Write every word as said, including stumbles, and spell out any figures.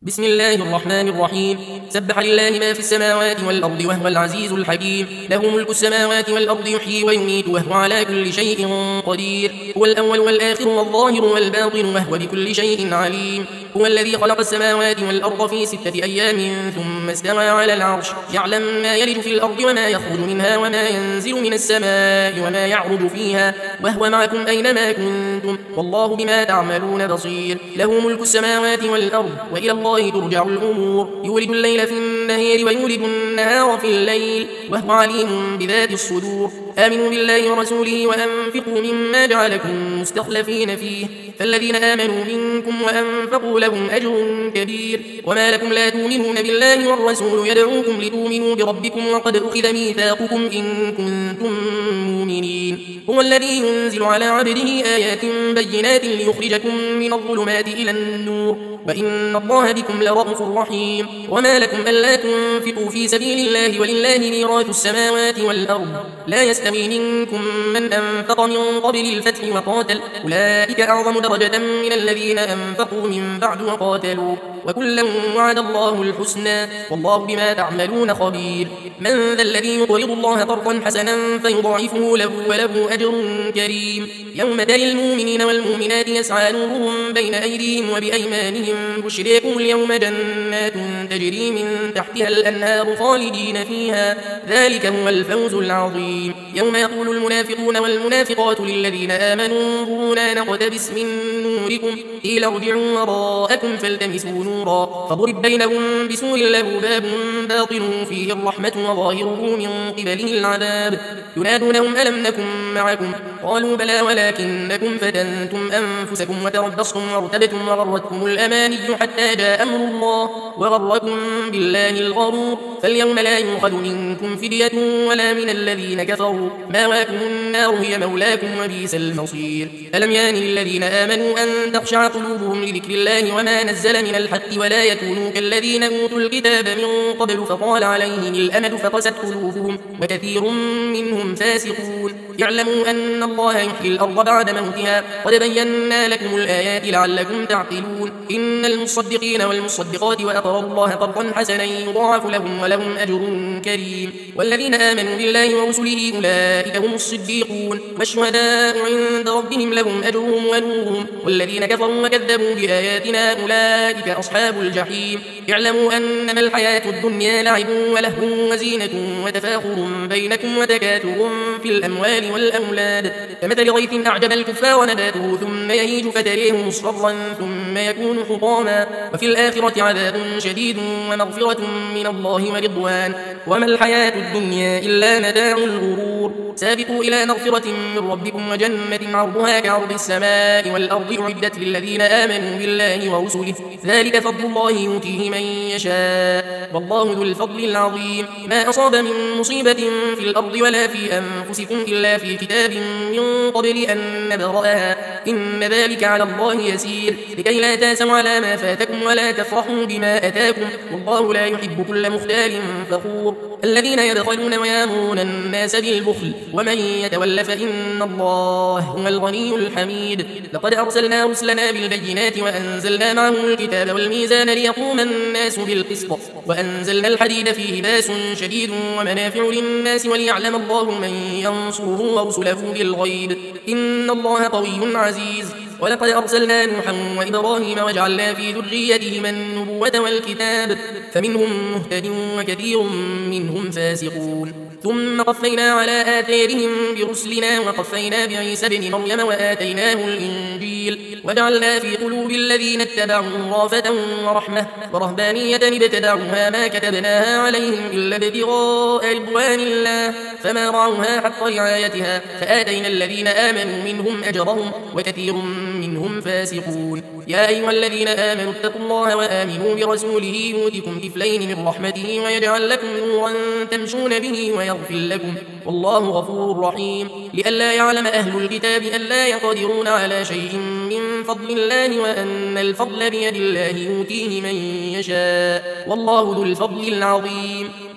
بسم الله الرحمن الرحيم. سبح لله ما في السماوات والأرض وهو العزيز الحكيم. له ملك السماوات والأرض يحيي ويميت وهو على كل شيء قدير. هو الأول والآخر والظاهر والباطن وهو بكل شيء عليم. هو الذي خلق السماوات والأرض في ستة أيام ثم استوى على العرش يعلم ما يلج في الأرض وما يخرج منها وما ينزل من السماء وما يعرج فيها وهو معكم أينما كنتم والله بما تعملون بصير. له ملك السماوات والأرض وإلى الله ترجع الأمور. يولد الليل في النهار ويولد النهار في الليل وهو عليم بذات الصدور. آمنوا بالله ورسوله وأنفقوا مما جعلكم مستخلفين فيه فالذين آمنوا منكم وأنفقوا لهم أجر كبير. وما لكم لا تؤمنون بالله والرسول يدعوكم لتؤمنوا بربكم وقد أخذ ميثاقكم إن كنتم مؤمنين. هو الذي ينزل على عبده آيات بينات ليخرجكم من الظلمات إلى النور وإن الله بكم لرءوف رحيم. وما لكم ألا تنفقوا في سبيل الله ولله ميراث السماوات والأرض لا يستوي منكم من أنفق من قبل الفتح وقاتل أولئك أعظم درجة من الذين أنفقوا من بعد وقاتلوا وكلا وعد الله الحسنى والله بما تعملون خبير. من ذا الذي يقرض الله قرضا حسنا فيضاعفه له وله أجر كريم. يوم ترى المؤمنين والمؤمنات يسعى نورهم بين أيديهم وبأيمانهم بشريكم اليوم جنات تجري من تحتها الأنهار خالدين فيها ذلك هو الفوز العظيم. يوم يقول المنافقون والمنافقات للذين آمنوا انظرونا نقتبس من نوركم قيل ارجعوا وراءكم فالتمسوا نورا فضرب بينهم بسور له باب باطنه فيه الرحمة وظاهره من قبله العذاب. ينادونهم ألم نكن معكم قالوا بلى ولكنكم فتنتم أنفسكم وتربصتم وارتبتم وغرتكم الأماني حتى جاء أمر الله وغركم بالله الغرور فاليوم لا يؤخذ منكم فدية ولا من الذين كفروا ماواكم النار هي مولاكم وبئس المصير. ألم يان للذين آمنوا أن تخشع قلوبهم لذكر الله وما نزل من الحق ولا يكونوا كالذين أوتوا الكتاب من قبل فطال عليهم الأمد فقست قلوبهم وكثير منهم فاسقون. يعلموا أن الله يحيي الأرض بعد موتها قد بينا لكم الآيات لعلكم تعقلون. إن المصدقين والمصدقات وأقرضوا الله قرضا حسنا يضاعف لهم ولهم أجر كريم. والذين آمنوا بالله ورسله أولئك هم الصديقون والشهداء عند ربهم لهم أجرهم ونورهم والذين كفروا وكذبوا بآياتنا أولئك أصحاب الجحيم. اعلموا أنما الحياة الدنيا لعب ولهو وزينة وتفاخر بينكم وتكاثر في الأموال والأولاد كمثل غيث أعجب الكفار نباته ثم يهيج فتريه مصفرا ثم يكون حطاما وفي الآخرة عذاب شديد ومغفرة من الله ورضوان وما الحياة الدنيا إلا متاع الغرور. سابقوا إلى مغفرة من ربكم وجنة عرضها كعرض السماء والأرض أعدت للذين آمنوا بالله ورسله ذلك فضل الله يؤتيه من يشاء والله ذو الفضل العظيم. ما أصاب من مصيبة في الأرض ولا في أنفسكم إلا في كتاب من قبل أن نبرأها إن ذلك على الله يسير لكي لا تاسوا على ما فاتكم ولا تفرحوا بما أتاكم والله لا يحب كل مختال فخور. الذين يبخلون ويامرون الناس بالبخل ومن يتول فإن الله هو الغني الحميد. لقد أرسلنا رسلنا بالبينات وأنزلنا معهم الكتاب والميزان ليقوم الناس بالقسط وأنزلنا الحديد فيه باس شديد ومنافع للناس وليعلم الله من ينصره ورسله بالغيب إن الله قوي عزيز. ولقد أرسلنا نوحا وإبراهيم وجعلنا في ذريتهما النبوة والكتاب فمنهم مهتد وكثير منهم فاسقون. ثم قفينا على آثارهم برسلنا وقفينا بعيسى بن مريم وآتيناه الإنجيل وجعلنا في قلوب الذين اتبعوا رافة ورحمة ورهبانية ابتدعوها ما كتبناها عليهم إلا ابتغاء رضوان الله فما رعوها حق رعايتها فآتينا الذين آمنوا منهم أجرهم وكثير منهم فاسقون. يا أيها الذين آمنوا اتقوا الله وآمنوا برسوله يؤتكم كفلين من رحمته ويجعل لكم نورا تمشون به ويغفر لكم والله غفور رحيم. لئلا يعلم أهل الكتاب ألا يقدرون على شيء من فضل الله وأن الفضل بيد الله يؤتيه من يشاء والله ذو الفضل العظيم.